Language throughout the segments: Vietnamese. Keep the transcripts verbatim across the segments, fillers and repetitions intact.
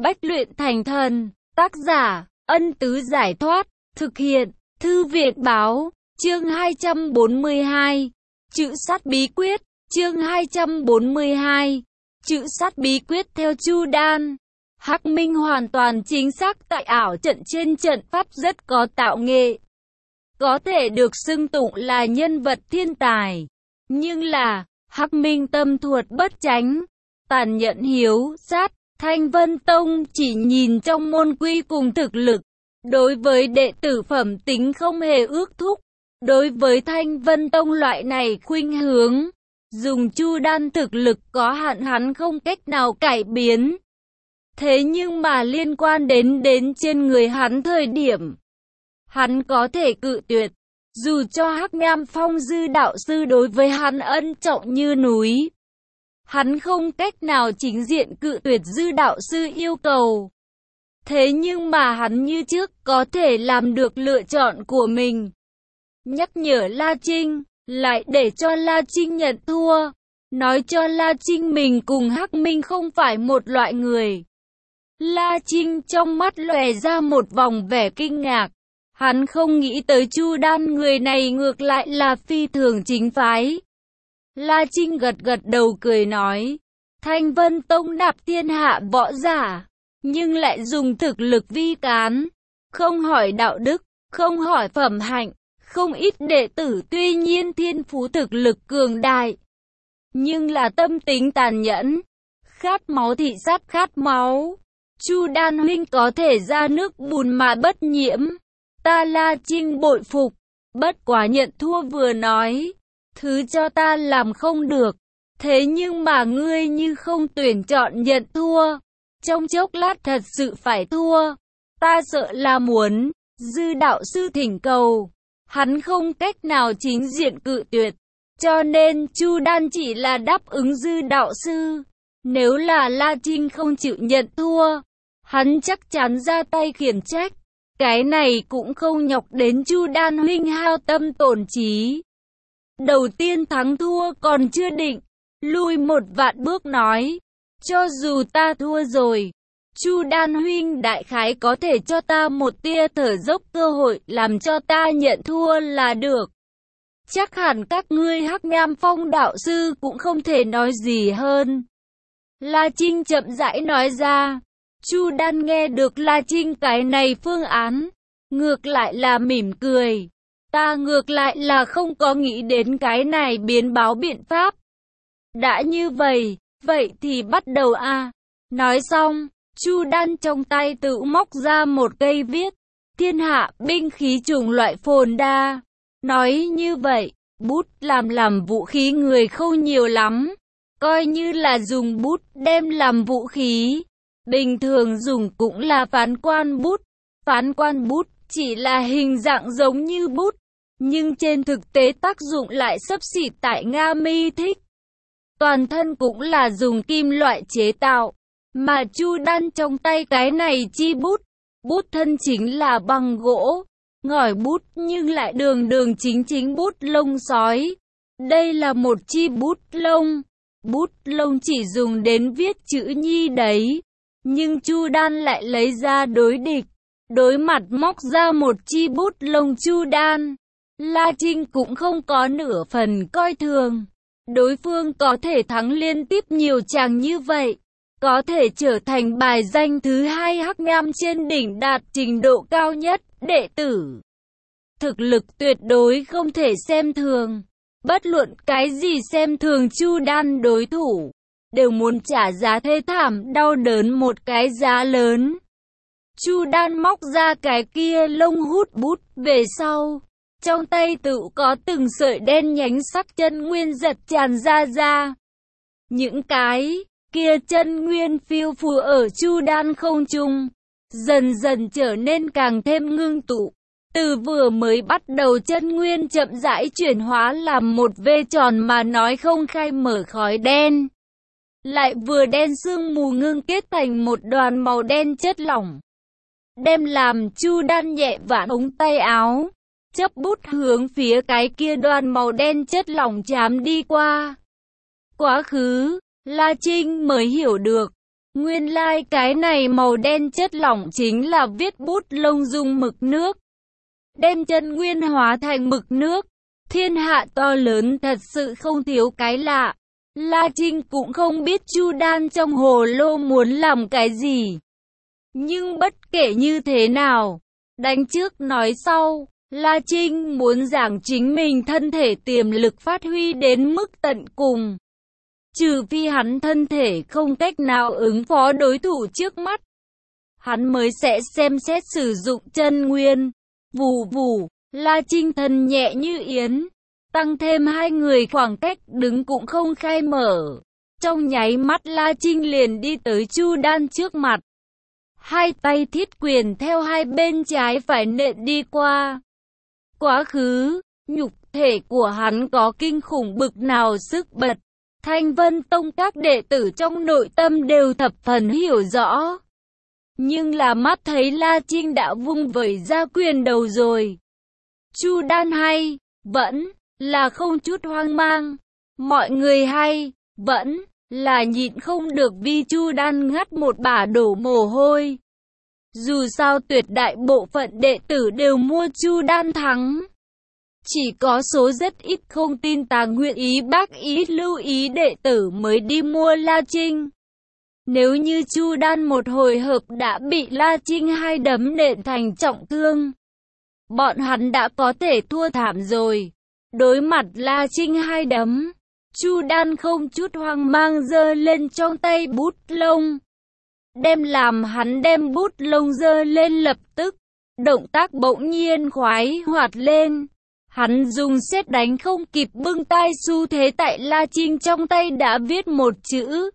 Bách luyện thành thần. Tác giả, Ân Tứ Giải Thoát. Thực hiện, Thư Viện Báo. Chương hai trăm bốn mươi hai. Chữ sát bí quyết. Chương hai trăm bốn mươi hai. Chữ sát bí quyết theo Chu Đan. Hắc Minh hoàn toàn chính xác tại ảo trận trên trận pháp rất có tạo nghệ. Có thể được xưng tụng là nhân vật thiên tài. Nhưng là, Hắc Minh tâm thuật bất chánh, tàn nhẫn hiếu sát. Thanh Vân Tông chỉ nhìn trong môn quy cùng thực lực. Đối với đệ tử phẩm tính không hề ước thúc. Đối với Thanh Vân Tông loại này khuynh hướng, dùng Chu Đan thực lực có hạn hắn không cách nào cải biến. Thế nhưng mà liên quan đến đến trên người hắn thời điểm, hắn có thể cự tuyệt. Dù cho Hắc Nham Phong Dư đạo sư đối với hắn ân trọng như núi, hắn không cách nào chính diện cự tuyệt Dư đạo sư yêu cầu. Thế nhưng mà hắn như trước có thể làm được lựa chọn của mình. Nhắc nhở La Trinh, lại để cho La Trinh nhận thua. Nói cho La Trinh mình cùng Hắc Minh không phải một loại người. La Trinh trong mắt lòe ra một vòng vẻ kinh ngạc. Hắn không nghĩ tới Chu Đan người này ngược lại là phi thường chính phái. La Trinh gật gật đầu cười nói, Thanh Vân Tông nạp thiên hạ võ giả, nhưng lại dùng thực lực vi cán, không hỏi đạo đức, không hỏi phẩm hạnh, không ít đệ tử tuy nhiên thiên phú thực lực cường đại, nhưng là tâm tính tàn nhẫn, khát máu thị sát khát máu. Chu Đan huynh có thể ra nước bùn mà bất nhiễm, ta La Trinh bội phục, bất quá nhận thua vừa nói, thứ cho ta làm không được. Thế nhưng mà ngươi như không tuyển chọn nhận thua, trong chốc lát thật sự phải thua, ta sợ là muốn. Dư đạo sư thỉnh cầu, hắn không cách nào chính diện cự tuyệt, cho nên Chu Đan chỉ là đáp ứng Dư đạo sư. Nếu là La Trinh không chịu nhận thua, hắn chắc chắn ra tay khiển trách. Cái này cũng không nhọc đến Chu Đan huynh hao tâm tổn trí. Đầu tiên thắng thua còn chưa định, lui một vạn bước nói, cho dù ta thua rồi, Chu Đan huynh đại khái có thể cho ta một tia thở dốc cơ hội làm cho ta nhận thua là được. Chắc hẳn các ngươi Hắc Nham Phong đạo sư cũng không thể nói gì hơn. La Trinh chậm rãi nói ra. Chu Đan nghe được La Trinh cái này phương án, ngược lại là mỉm cười. Ta ngược lại là không có nghĩ đến cái này biến báo biện pháp. Đã như vậy, vậy thì bắt đầu a. Nói xong, Chu Đan trong tay tự móc ra một cây viết, thiên hạ binh khí chủng loại phồn đa. Nói như vậy, bút làm làm vũ khí người không nhiều lắm. Coi như là dùng bút đem làm vũ khí. Bình thường dùng cũng là phán quan bút. Phán quan bút chỉ là hình dạng giống như bút, nhưng trên thực tế tác dụng lại xấp xỉ tại Nga Mi Thích. Toàn thân cũng là dùng kim loại chế tạo, mà Chu Đan trong tay cái này chi bút, bút thân chính là bằng gỗ, ngòi bút nhưng lại đường đường chính chính bút lông sói. Đây là một chi bút lông, bút lông chỉ dùng đến viết chữ nhi đấy, nhưng Chu Đan lại lấy ra đối địch. Đối mặt móc ra một chi bút lông Chu Đan, La Trinh cũng không có nửa phần coi thường. Đối phương có thể thắng liên tiếp nhiều chàng như vậy, có thể trở thành bài danh thứ hai Hắc Nham trên đỉnh đạt trình độ cao nhất, đệ tử. Thực lực tuyệt đối không thể xem thường. Bất luận cái gì xem thường Chu Đan đối thủ, đều muốn trả giá thê thảm đau đớn một cái giá lớn. Chu Đan móc ra cái kia lông hút bút về sau, trong tay tự có từng sợi đen nhánh sắc chân nguyên giật tràn ra ra. Những cái kia chân nguyên phiêu phù ở Chu Đan không trung, dần dần trở nên càng thêm ngưng tụ. Từ vừa mới bắt đầu chân nguyên chậm rãi chuyển hóa làm một vê tròn mà nói không khai mở khói đen. Lại vừa đen sương mù ngưng kết thành một đoàn màu đen chất lỏng. Đem làm Chu Đan nhẹ vạn ống tay áo, chấp bút hướng phía cái kia đoàn màu đen chất lỏng chám đi qua. Quá khứ, La Trinh mới hiểu được, Nguyên lai like cái này màu đen chất lỏng chính là viết bút lông dùng mực nước. Đem chân nguyên hóa thành mực nước. Thiên hạ to lớn thật sự không thiếu cái lạ. La Trinh cũng không biết Chu Đan trong hồ lô muốn làm cái gì. Nhưng bất kể như thế nào, đánh trước nói sau, La Trinh muốn giảng chính mình thân thể tiềm lực phát huy đến mức tận cùng. Trừ phi hắn thân thể không cách nào ứng phó đối thủ trước mắt, hắn mới sẽ xem xét sử dụng chân nguyên. Vù vù, La Trinh thân nhẹ như yến, tăng thêm hai người khoảng cách đứng cũng không khai mở. Trong nháy mắt La Trinh liền đi tới Chu Đan trước mặt. Hai tay thiết quyền theo hai bên trái phải nện đi qua. Quá khứ, nhục thể của hắn có kinh khủng bực nào sức bật. Thanh Vân Tông các đệ tử trong nội tâm đều thập phần hiểu rõ. Nhưng là mắt thấy La Trinh đã vung vẩy ra quyền đầu rồi. Chu Đan hay, vẫn là không chút hoang mang. Mọi người hay, vẫn là nhịn không được vì Chu Đan ngắt một bả đổ mồ hôi. Dù sao tuyệt đại bộ phận đệ tử đều mua Chu Đan thắng. Chỉ có số rất ít không tin tà nguyện ý bác ý lưu ý đệ tử mới đi mua La Trinh. Nếu như Chu Đan một hồi hợp đã bị La Trinh hai đấm nện thành trọng thương, bọn hắn đã có thể thua thảm rồi. Đối mặt La Trinh hai đấm, Chu Đan không chút hoang mang giơ lên trong tay bút lông. Đem làm hắn đem bút lông giơ lên lập tức, động tác bỗng nhiên khoái hoạt lên. Hắn dùng sét đánh không kịp bưng tay xu thế tại La Trinh trong tay đã viết một chữ.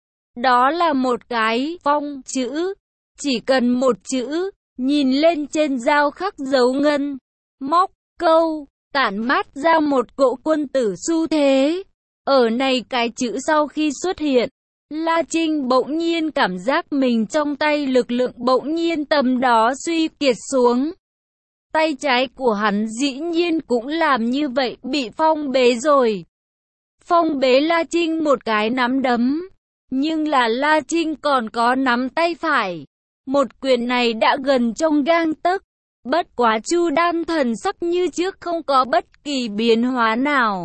Đó là một cái phong chữ. Chỉ cần một chữ, nhìn lên trên dao khắc dấu ngân, móc, câu, tản mát ra một cỗ quân tử xu thế. Ở này cái chữ sau khi xuất hiện, La Trinh bỗng nhiên cảm giác mình trong tay lực lượng bỗng nhiên tầm đó suy kiệt xuống. Tay trái của hắn dĩ nhiên cũng làm như vậy, bị phong bế rồi. Phong bế La Trinh một cái nắm đấm. Nhưng là La Trinh còn có nắm tay phải. Một quyền này đã gần trong gang tấc. Bất quá Chu Đan thần sắc như trước không có bất kỳ biến hóa nào.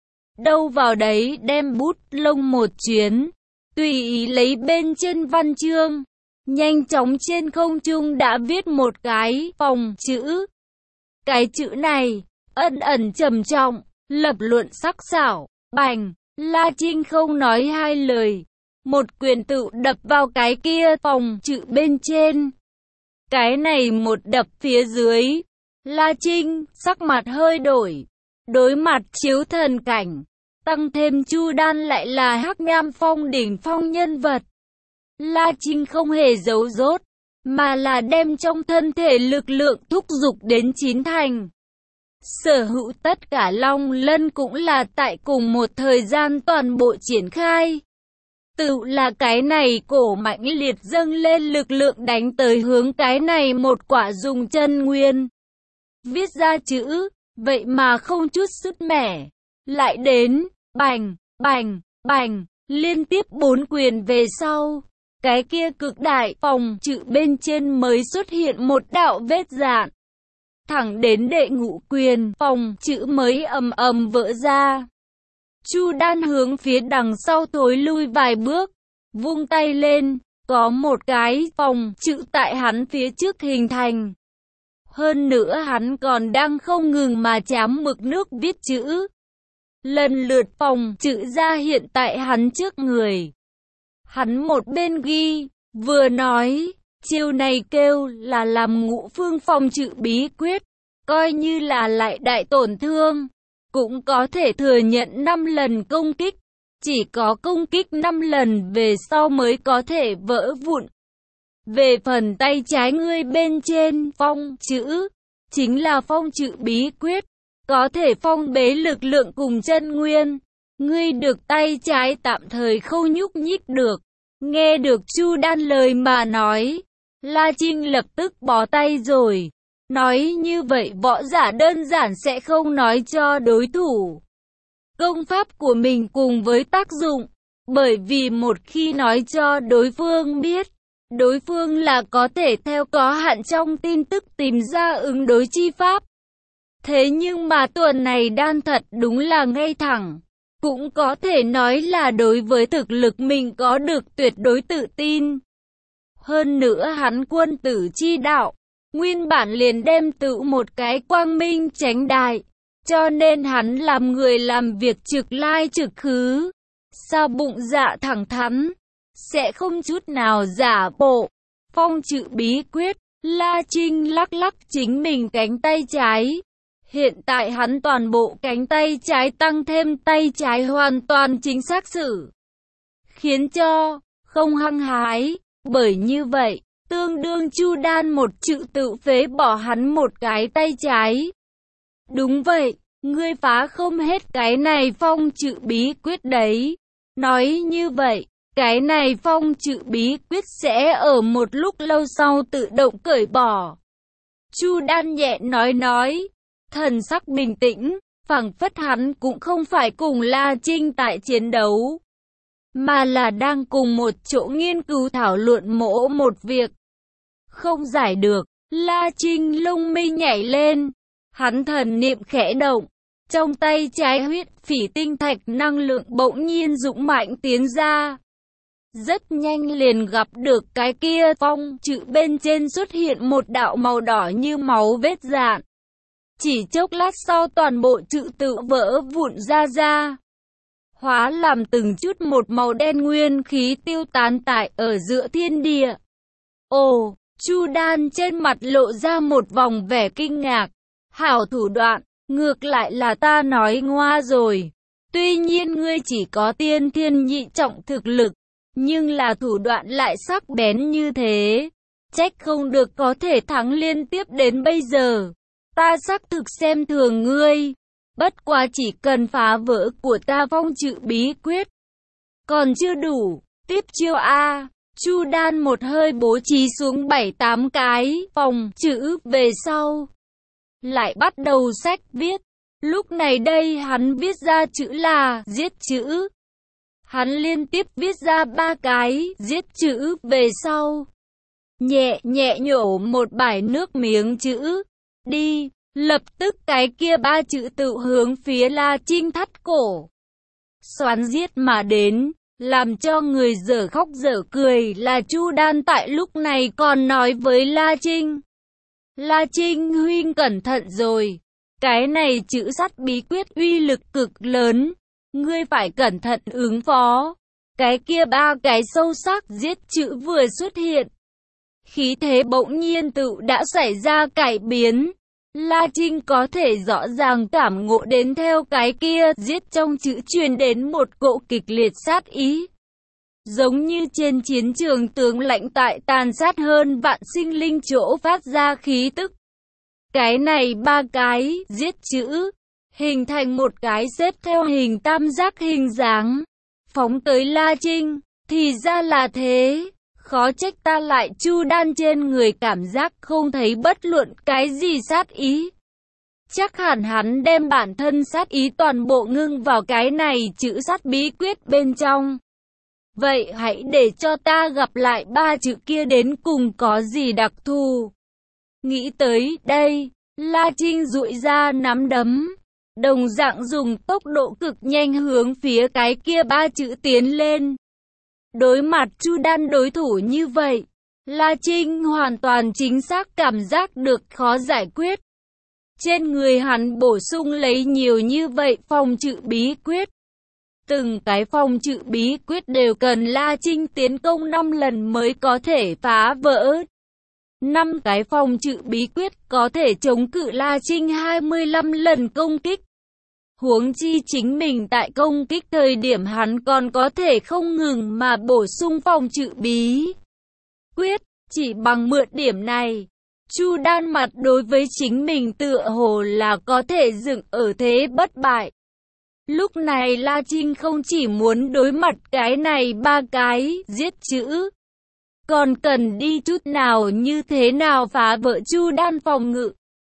Đâu vào đấy đem bút lông một chuyến. Tùy ý lấy bên trên văn chương. Nhanh chóng trên không trung đã viết một cái phòng chữ. Cái chữ này, ẩn ẩn trầm trọng, lập luận sắc sảo, bành, La Trinh không nói hai lời. Một quyền tự đập vào cái kia phòng chữ bên trên. Cái này một đập phía dưới. La Trinh, sắc mặt hơi đổi. Đối mặt chiếu thần cảnh. Tăng thêm Chu Đan lại là Hắc Nham Phong đỉnh phong nhân vật. La Trinh không hề giấu dốt, mà là đem trong thân thể lực lượng thúc giục đến chín thành. Sở hữu tất cả Long Lân cũng là tại cùng một thời gian toàn bộ triển khai. Tự là cái này cổ mãnh liệt dâng lên lực lượng đánh tới hướng cái này một quả dùng chân nguyên. Viết ra chữ, vậy mà không chút sứt mẻ. Lại đến, bành, bành, bành, liên tiếp bốn quyền về sau. Cái kia cực đại phòng chữ bên trên mới xuất hiện một đạo vết dạn. Thẳng đến đệ ngũ quyền phòng chữ mới ầm ầm vỡ ra. Chu Đan hướng phía đằng sau thối lui vài bước, vung tay lên, có một cái phòng chữ tại hắn phía trước hình thành. Hơn nữa hắn còn đang không ngừng mà chám mực nước viết chữ. Lần lượt phòng chữ ra hiện tại hắn trước người. Hắn một bên ghi, vừa nói, chiêu này kêu là làm ngũ phương phòng chữ bí quyết, coi như là lại đại tổn thương, cũng có thể thừa nhận năm lần công kích, chỉ có công kích năm lần về sau mới có thể vỡ vụn. Về phần tay trái ngươi bên trên phong chữ, chính là phong chữ bí quyết, có thể phong bế lực lượng cùng chân nguyên. Ngươi được tay trái tạm thời không nhúc nhích được. Nghe được Chu Đan lời mà nói, La Trinh lập tức bó tay rồi. Nói như vậy võ giả đơn giản sẽ không nói cho đối thủ công pháp của mình cùng với tác dụng. Bởi vì một khi nói cho đối phương biết, đối phương là có thể theo có hạn trong tin tức tìm ra ứng đối chi pháp. Thế nhưng mà tuần này Đan thật đúng là ngay thẳng. Cũng có thể nói là đối với thực lực mình có được tuyệt đối tự tin. Hơn nữa hắn quân tử chi đạo, nguyên bản liền đem tự một cái quang minh chánh đại. Cho nên hắn làm người làm việc trực lai trực khứ. Sao bụng dạ thẳng thắn, sẽ không chút nào giả bộ. Phong chữ bí quyết, La Trinh lắc lắc chính mình cánh tay trái. Hiện tại hắn toàn bộ cánh tay trái tăng thêm tay trái hoàn toàn chính xác sử. Khiến cho, không hăng hái, bởi như vậy, tương đương Chu Đan một chữ tự phế bỏ hắn một cái tay trái. Đúng vậy, ngươi phá không hết cái này phong chữ bí quyết đấy. Nói như vậy, cái này phong chữ bí quyết sẽ ở một lúc lâu sau tự động cởi bỏ. Chu Đan nhẹ nói nói, thần sắc bình tĩnh, phảng phất hắn cũng không phải cùng La Trinh tại chiến đấu, mà là đang cùng một chỗ nghiên cứu thảo luận mỗ một việc. Không giải được, La Trinh lông mi nhảy lên, hắn thần niệm khẽ động, trong tay trái huyết phỉ tinh thạch năng lượng bỗng nhiên dũng mạnh tiến ra. Rất nhanh liền gặp được cái kia phong chữ bên trên xuất hiện một đạo màu đỏ như máu vết dạn. Chỉ chốc lát sau toàn bộ chữ tự vỡ vụn ra ra. Hóa làm từng chút một màu đen nguyên khí tiêu tán tại ở giữa thiên địa. Ồ, Chu Đan trên mặt lộ ra một vòng vẻ kinh ngạc. Hảo thủ đoạn, ngược lại là ta nói ngoa rồi. Tuy nhiên ngươi chỉ có tiên thiên nhị trọng thực lực, nhưng là thủ đoạn lại sắc bén như thế. Trách không được có thể thắng liên tiếp đến bây giờ. Ta xác thực xem thường ngươi. Bất quá chỉ cần phá vỡ của ta phong chữ bí quyết. Còn chưa đủ, tiếp chiêu A. Chu Đan một hơi bố trí xuống bảy tám cái phòng chữ về sau. Lại bắt đầu sách viết. Lúc này đây hắn viết ra chữ là giết chữ. Hắn liên tiếp viết ra ba cái giết chữ về sau. Nhẹ nhẹ nhổ một bãi nước miếng chữ. Đi, lập tức cái kia ba chữ tự hướng phía La Trinh thắt cổ. Xoắn giết mà đến, làm cho người dở khóc dở cười là Chu Đan tại lúc này còn nói với La Trinh. La Trinh huynh cẩn thận rồi, cái này chữ sắt bí quyết uy lực cực lớn, ngươi phải cẩn thận ứng phó. Cái kia ba cái sâu sắc giết chữ vừa xuất hiện. Khí thế bỗng nhiên tự đã xảy ra cải biến. La Trinh có thể rõ ràng cảm ngộ đến theo cái kia giết trong chữ truyền đến một cỗ kịch liệt sát ý. Giống như trên chiến trường tướng lãnh tại tàn sát hơn vạn sinh linh chỗ phát ra khí tức. Cái này ba cái giết chữ, hình thành một cái xếp theo hình tam giác hình dáng. Phóng tới La Trinh, thì ra là thế. Khó trách ta lại Chu Đan trên người cảm giác không thấy bất luận cái gì sát ý. Chắc hẳn hắn đem bản thân sát ý toàn bộ ngưng vào cái này chữ sắt bí quyết bên trong. Vậy hãy để cho ta gặp lại ba chữ kia đến cùng có gì đặc thù. Nghĩ tới đây, La Trinh duỗi ra nắm đấm, đồng dạng dùng tốc độ cực nhanh hướng phía cái kia ba chữ tiến lên. Đối mặt Chu Đan đối thủ như vậy, La Trinh hoàn toàn chính xác cảm giác được khó giải quyết. Trên người hắn bổ sung lấy nhiều như vậy phong chữ bí quyết. Từng cái phong chữ bí quyết đều cần La Trinh tiến công năm lần mới có thể phá vỡ. năm cái phong chữ bí quyết có thể chống cự La Trinh hai mươi lăm lần công kích. Huống chi chính mình tại công kích thời điểm hắn còn có thể không ngừng mà bổ sung phong chữ bí quyết. Chỉ bằng mượn điểm này, Chu Đan mặt đối với chính mình tựa hồ là có thể dựng ở thế bất bại. Lúc này La Trinh không chỉ muốn đối mặt cái này ba cái giết chữ, còn cần đi chút nào như thế nào phá vỡ Chu Đan phòng ngự.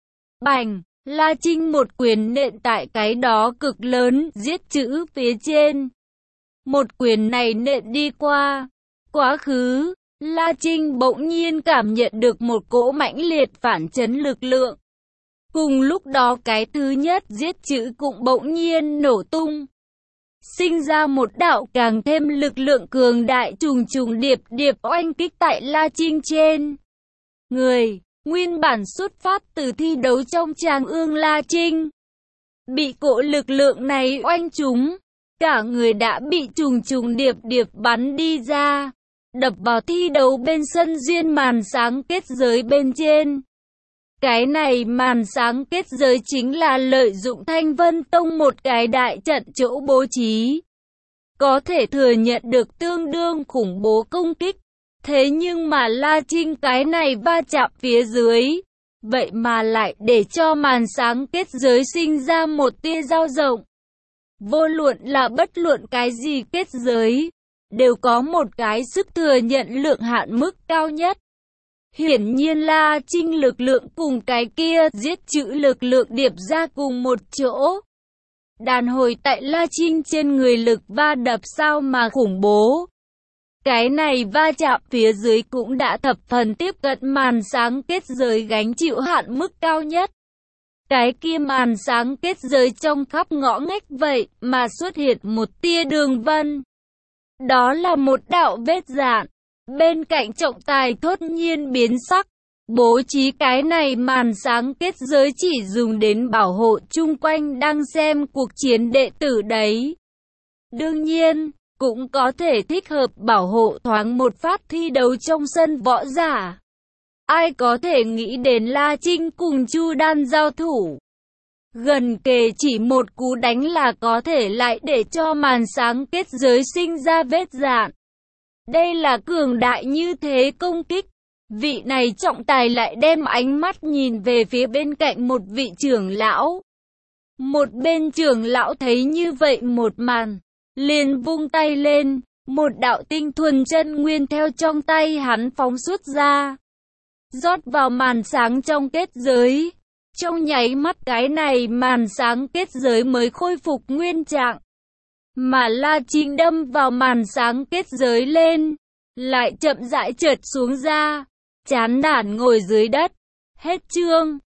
Bành! La Trinh một quyền nện tại cái đó cực lớn giết chữ phía trên. Một quyền này nện đi qua quá khứ, La Trinh bỗng nhiên cảm nhận được một cỗ mãnh liệt phản chấn lực lượng. Cùng lúc đó cái thứ nhất giết chữ cũng bỗng nhiên nổ tung. Sinh ra một đạo càng thêm lực lượng cường đại trùng trùng điệp điệp oanh kích tại La Trinh trên người. Nguyên bản xuất phát từ thi đấu trong tràng ương La Trinh, bị cỗ lực lượng này oanh trúng, cả người đã bị trùng trùng điệp điệp bắn đi ra, đập vào thi đấu bên sân duyên màn sáng kết giới bên trên. Cái này màn sáng kết giới chính là lợi dụng Thanh Vân Tông một cái đại trận chỗ bố trí, có thể thừa nhận được tương đương khủng bố công kích. Thế nhưng mà La Trinh cái này va chạm phía dưới, vậy mà lại để cho màn sáng kết giới sinh ra một tia dao động. Vô luận là bất luận cái gì kết giới, đều có một cái sức thừa nhận lượng hạn mức cao nhất. Hiển nhiên La Trinh lực lượng cùng cái kia giết chữ lực lượng điệp ra cùng một chỗ. Đàn hồi tại La Trinh trên người lực va đập sao mà khủng bố. Cái này va chạm phía dưới cũng đã thập phần tiếp cận màn sáng kết giới gánh chịu hạn mức cao nhất. Cái kia màn sáng kết giới trong khắp ngõ ngách vậy mà xuất hiện một tia đường vân. Đó là một đạo vết dạn. Bên cạnh trọng tài thốt nhiên biến sắc. Bố trí cái này màn sáng kết giới chỉ dùng đến bảo hộ chung quanh đang xem cuộc chiến đệ tử đấy. Đương nhiên, cũng có thể thích hợp bảo hộ thoáng một phát thi đấu trong sân võ giả. Ai có thể nghĩ đến La Trinh cùng Chu Đan giao thủ. Gần kề chỉ một cú đánh là có thể lại để cho màn sáng kết giới sinh ra vết dạn. Đây là cường đại như thế công kích. Vị này trọng tài lại đem ánh mắt nhìn về phía bên cạnh một vị trưởng lão. Một bên trưởng lão thấy như vậy một màn, liền vung tay lên, một đạo tinh thuần chân nguyên theo trong tay hắn phóng xuất ra, rót vào màn sáng trong kết giới. Trong nháy mắt cái này màn sáng kết giới mới khôi phục nguyên trạng. Mà La Trinh đâm vào màn sáng kết giới lên, lại chậm rãi trượt xuống ra, chán nản ngồi dưới đất. Hết chương.